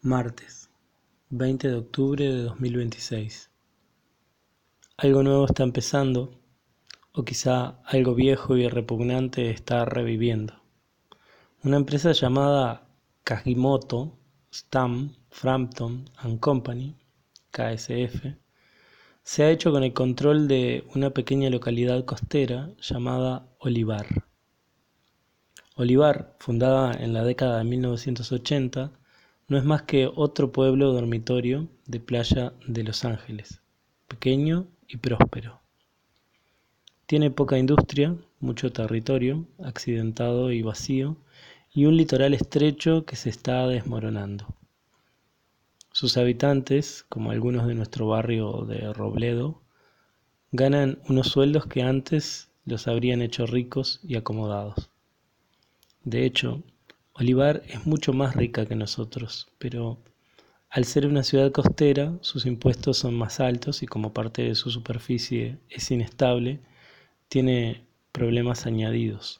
Martes, 20 de octubre de 2026. Algo nuevo está empezando, o quizá algo viejo y repugnante está reviviendo. Una empresa llamada Kagimoto Stam Frampton and Company, KSF, se ha hecho con el control de una pequeña localidad costera llamada Olivar. Olivar, fundada en la década de 1980, no es más que otro pueblo dormitorio de playa de Los Ángeles, pequeño y próspero. Tiene poca industria, mucho territorio, accidentado y vacío, y un litoral estrecho que se está desmoronando. Sus habitantes, como algunos de nuestro barrio de Robledo, ganan unos sueldos que antes los habrían hecho ricos y acomodados. De hecho, Olivar es mucho más rica que nosotros, pero al ser una ciudad costera, sus impuestos son más altos y como parte de su superficie es inestable, tiene problemas añadidos.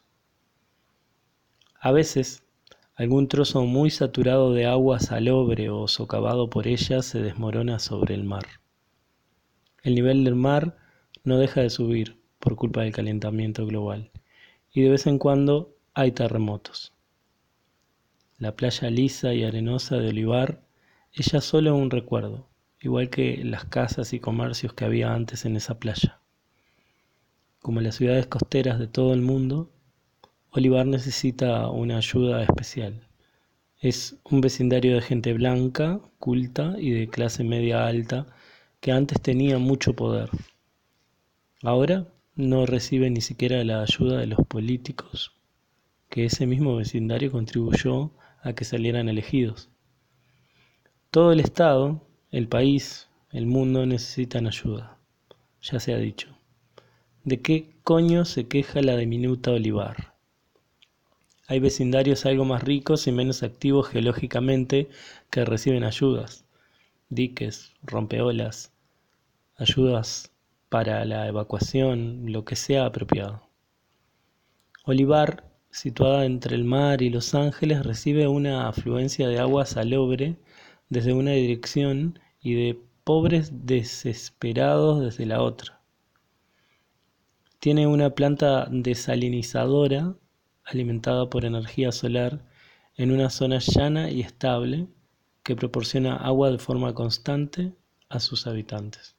A veces, algún trozo muy saturado de agua salobre o socavado por ella se desmorona sobre el mar. El nivel del mar no deja de subir por culpa del calentamiento global y de vez en cuando hay terremotos. La playa lisa y arenosa de Olivar es ya solo un recuerdo, igual que las casas y comercios que había antes en esa playa. Como las ciudades costeras de todo el mundo, Olivar necesita una ayuda especial. Es un vecindario de gente blanca, culta y de clase media alta que antes tenía mucho poder. Ahora no recibe ni siquiera la ayuda de los políticos que ese mismo vecindario contribuyó a que salieran elegidos. Todo el Estado, el país, el mundo necesitan ayuda, ya se ha dicho. ¿De qué coño se queja la diminuta Olivar? Hay vecindarios algo más ricos y menos activos geológicamente que reciben ayudas, diques, rompeolas, ayudas para la evacuación, lo que sea apropiado. Olivar, situada entre el mar y Los Ángeles, recibe una afluencia de agua salobre desde una dirección y de pobres desesperados desde la otra. Tiene una planta desalinizadora alimentada por energía solar en una zona llana y estable que proporciona agua de forma constante a sus habitantes.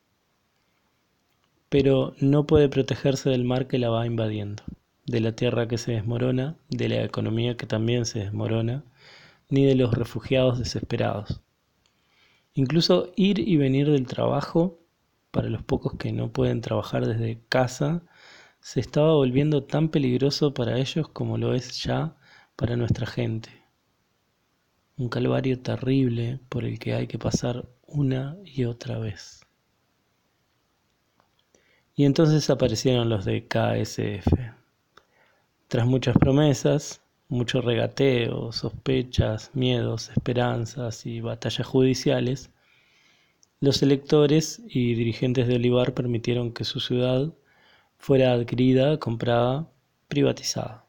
Pero no puede protegerse del mar que la va invadiendo, de la tierra que se desmorona, de la economía que también se desmorona, ni de los refugiados desesperados. Incluso ir y venir del trabajo, para los pocos que no pueden trabajar desde casa, se estaba volviendo tan peligroso para ellos como lo es ya para nuestra gente. Un calvario terrible por el que hay que pasar una y otra vez. Y entonces aparecieron los de KSF. Tras muchas promesas, mucho regateo, sospechas, miedos, esperanzas y batallas judiciales, los electores y dirigentes de Olivar permitieron que su ciudad fuera adquirida, comprada, privatizada.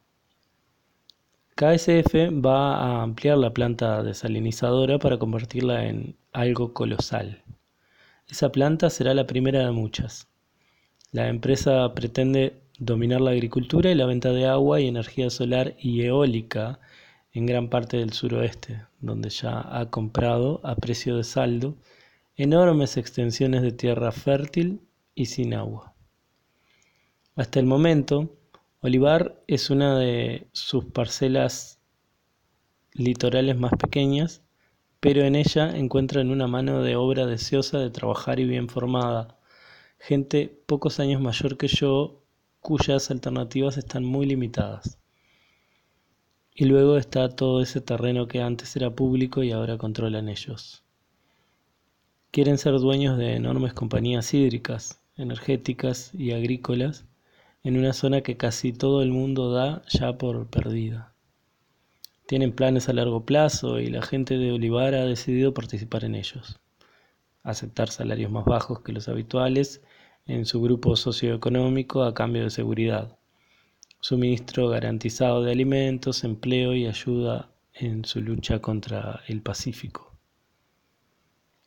KSF va a ampliar la planta desalinizadora para convertirla en algo colosal. Esa planta será la primera de muchas. La empresa pretende dominar la agricultura y la venta de agua y energía solar y eólica en gran parte del suroeste, donde ya ha comprado a precio de saldo enormes extensiones de tierra fértil y sin agua. Hasta el momento, Olivar es una de sus parcelas litorales más pequeñas, pero en ella encuentran una mano de obra deseosa de trabajar y bien formada, gente pocos años mayor que yo, cuyas alternativas están muy limitadas. Y luego está todo ese terreno que antes era público y ahora controlan ellos. Quieren ser dueños de enormes compañías hídricas, energéticas y agrícolas en una zona que casi todo el mundo da ya por perdida. Tienen planes a largo plazo y la gente de Olivar ha decidido participar en ellos. Aceptar salarios más bajos que los habituales en su grupo socioeconómico a cambio de seguridad, suministro garantizado de alimentos, empleo y ayuda en su lucha contra el Pacífico.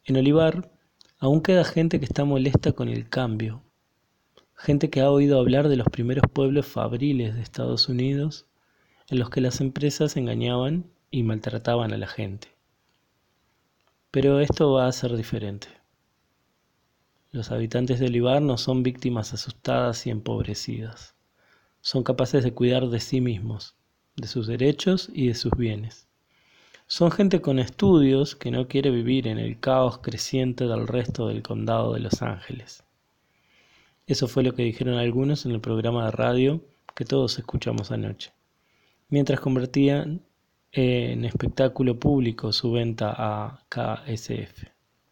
En Olivar aún queda gente que está molesta con el cambio, gente que ha oído hablar de los primeros pueblos fabriles de Estados Unidos en los que las empresas engañaban y maltrataban a la gente. Pero esto va a ser diferente. Los habitantes de Olivar no son víctimas asustadas y empobrecidas. Son capaces de cuidar de sí mismos, de sus derechos y de sus bienes. Son gente con estudios que no quiere vivir en el caos creciente del resto del condado de Los Ángeles. Eso fue lo que dijeron algunos en el programa de radio que todos escuchamos anoche, mientras convertían en espectáculo público su venta a KSF.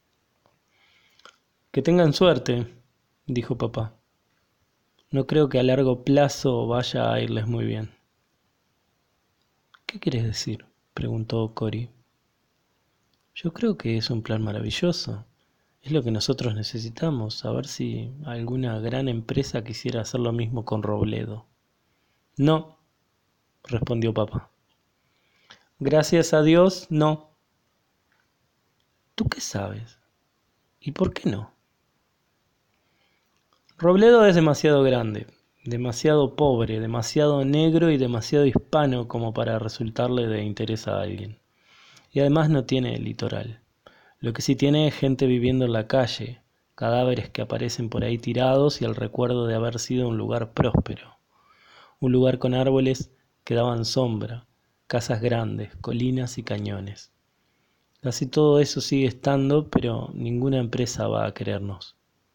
Que tengan suerte, dijo papá. No creo que a largo plazo vaya a irles muy bien. ¿Qué quieres decir?, preguntó Cory. Yo creo que es un plan maravilloso. Es lo que nosotros necesitamos, a ver si alguna gran empresa quisiera hacer lo mismo con Robledo. No, respondió papá. Gracias a Dios, no. ¿Tú qué sabes? ¿Y por qué no? Robledo es demasiado grande, demasiado pobre, demasiado negro y demasiado hispano como para resultarle de interés a alguien. Y además no tiene litoral. Lo que sí tiene es gente viviendo en la calle, cadáveres que aparecen por ahí tirados y el recuerdo de haber sido un lugar próspero. Un lugar con árboles que daban sombra, casas grandes, colinas y cañones. Casi todo eso sigue estando, pero ninguna empresa va a querernos.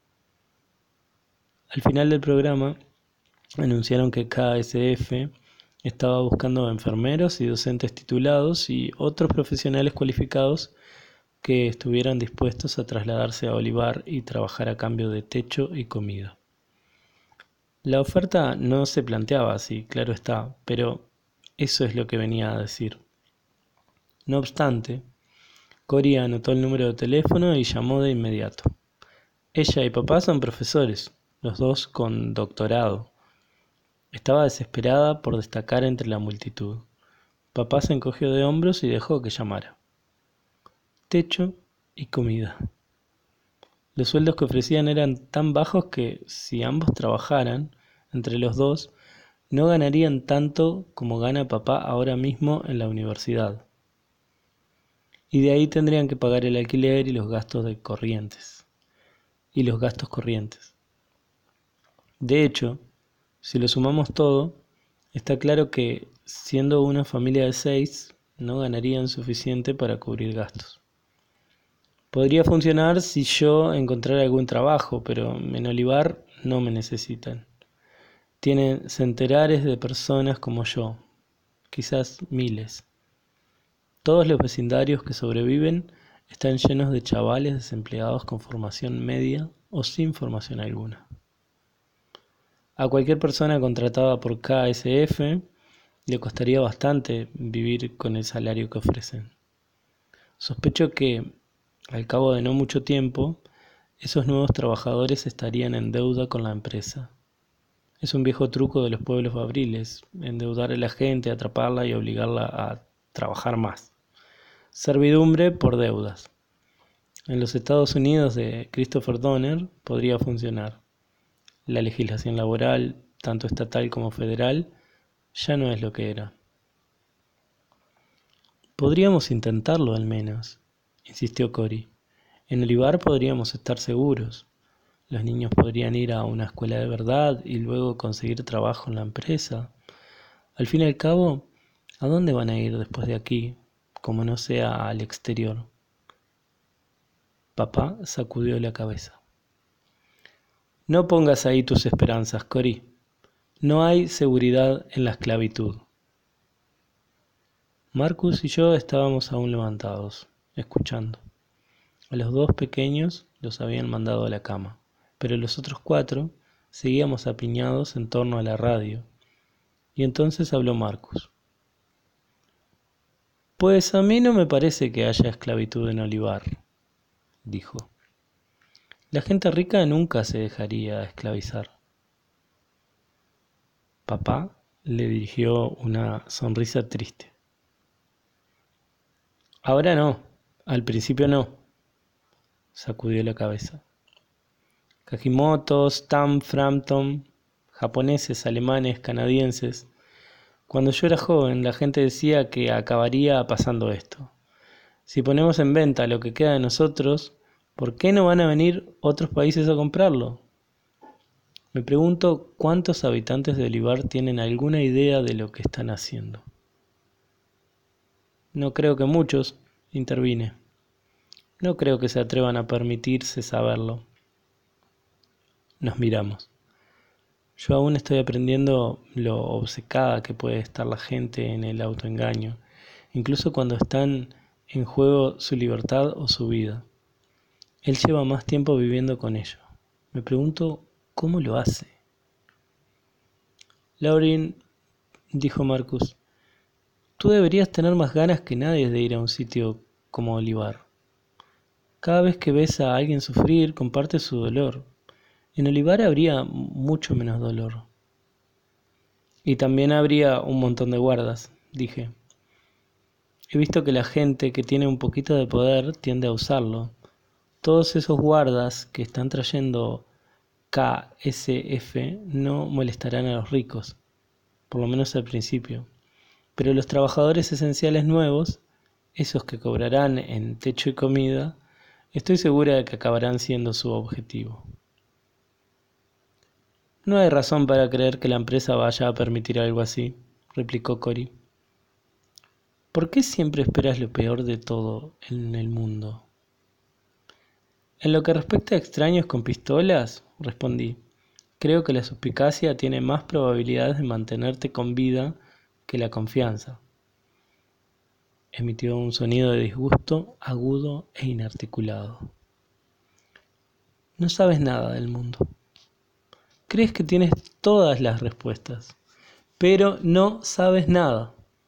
Al final del programa anunciaron que KSF estaba buscando enfermeros y docentes titulados y otros profesionales cualificados que estuvieran dispuestos a trasladarse a Olivar y trabajar a cambio de techo y comida. La oferta no se planteaba así, claro está, pero eso es lo que venía a decir. No obstante, Cory anotó el número de teléfono y llamó de inmediato. Ella y papá son profesores, los dos con doctorado. Estaba desesperada por destacar entre la multitud. Papá se encogió de hombros y dejó que llamara. Techo y comida. Los sueldos que ofrecían eran tan bajos que, si ambos trabajaran, entre los dos, no ganarían tanto como gana papá ahora mismo en la universidad. Y de ahí tendrían que pagar el alquiler y los gastos corrientes. De hecho, si lo sumamos todo, está claro que, siendo una familia de 6, no ganarían suficiente para cubrir gastos. Podría funcionar si yo encontrara algún trabajo, pero en Olivar no me necesitan. Tienen centenares de personas como yo, quizás miles. Todos los vecindarios que sobreviven están llenos de chavales desempleados con formación media o sin formación alguna. A cualquier persona contratada por KSF le costaría bastante vivir con el salario que ofrecen. Sospecho que, al cabo de no mucho tiempo, esos nuevos trabajadores estarían en deuda con la empresa. Es un viejo truco de los pueblos fabriles, endeudar a la gente, atraparla y obligarla a trabajar más. Servidumbre por deudas. En los Estados Unidos de Christopher Donner podría funcionar. La legislación laboral, tanto estatal como federal, ya no es lo que era. Podríamos intentarlo al menos, insistió Cory. En Olivar podríamos estar seguros. Los niños podrían ir a una escuela de verdad y luego conseguir trabajo en la empresa. Al fin y al cabo, ¿a dónde van a ir después de aquí, como no sea al exterior? Papá sacudió la cabeza. No pongas ahí tus esperanzas, Cory. No hay seguridad en la esclavitud. Marcus y yo estábamos aún levantados, escuchando. A los dos pequeños los habían mandado a la cama, pero los otros 4 seguíamos apiñados en torno a la radio. Y entonces habló Marcus. Pues a mí no me parece que haya esclavitud en Olivar, dijo. La gente rica nunca se dejaría esclavizar. Papá le dirigió una sonrisa triste. Ahora no, al principio no. sacudió la cabeza. Kajimotos, Tam, Frampton, japoneses, alemanes, canadienses. Cuando yo era joven, la gente decía que acabaría pasando esto. Si ponemos en venta lo que queda de nosotros, ¿por qué no van a venir otros países a comprarlo? Me pregunto cuántos habitantes de Olivar tienen alguna idea de lo que están haciendo. No creo que muchos, intervine. No creo que se atrevan a permitirse saberlo. Nos miramos. Yo aún estoy aprendiendo lo obcecada que puede estar la gente en el autoengaño, incluso cuando están en juego su libertad o su vida. Él lleva más tiempo viviendo con ello. Me pregunto cómo lo hace. Lauren, dijo Marcus, tú deberías tener más ganas que nadie de ir a un sitio como Olivar. Cada vez que ves a alguien sufrir, compartes su dolor. En Olivar habría mucho menos dolor. Y también habría un montón de guardas, dije. He visto que la gente que tiene un poquito de poder tiende a usarlo. Todos esos guardas que están trayendo KSF no molestarán a los ricos, por lo menos al principio. Pero los trabajadores esenciales nuevos, esos que cobrarán en techo y comida, estoy segura de que acabarán siendo su objetivo. No hay razón para creer que la empresa vaya a permitir algo así, replicó Cory. ¿Por qué siempre esperas lo peor de todo en el mundo? En lo que respecta a extraños con pistolas, respondí, creo que la suspicacia tiene más probabilidades de mantenerte con vida que la confianza. Emitió un sonido de disgusto agudo e inarticulado. No sabes nada del mundo. Crees que tienes todas las respuestas, pero no sabes nada.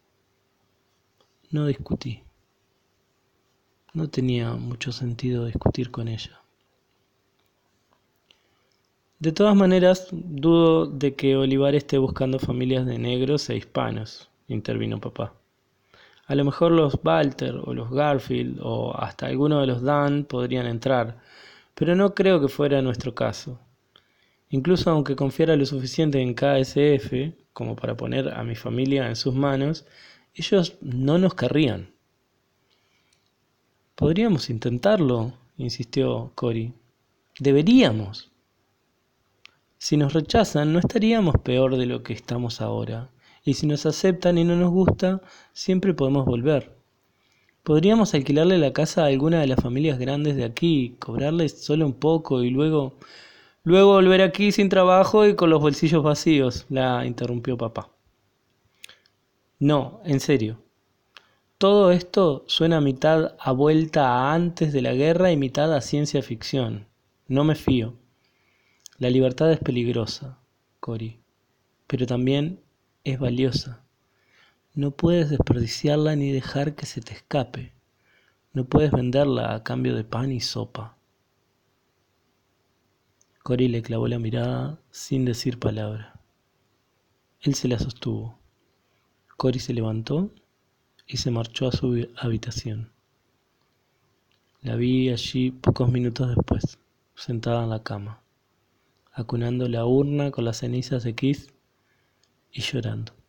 No discutí. No tenía mucho sentido discutir con ella. De todas maneras, dudo de que Olivar esté buscando familias de negros e hispanos, intervino papá. A lo mejor los Walter o los Garfield o hasta alguno de los Dan podrían entrar, pero no creo que fuera nuestro caso. Incluso aunque confiara lo suficiente en KSF como para poner a mi familia en sus manos, ellos no nos querrían. Podríamos intentarlo, insistió Cory. Deberíamos. Si nos rechazan, no estaríamos peor de lo que estamos ahora. Y si nos aceptan y no nos gusta, siempre podemos volver. Podríamos alquilarle la casa a alguna de las familias grandes de aquí, cobrarles solo un poco y luego volver aquí sin trabajo y con los bolsillos vacíos, la interrumpió papá. No, en serio. Todo esto suena mitad a vuelta a antes de la guerra y mitad a ciencia ficción. No me fío. La libertad es peligrosa, Cory, pero también es valiosa. No puedes desperdiciarla ni dejar que se te escape. No puedes venderla a cambio de pan y sopa. Cory le clavó la mirada sin decir palabra. Él se la sostuvo. Cory se levantó y se marchó a su habitación. La vi allí pocos minutos después, sentada en la cama, acunando la urna con las cenizas de Keith y llorando.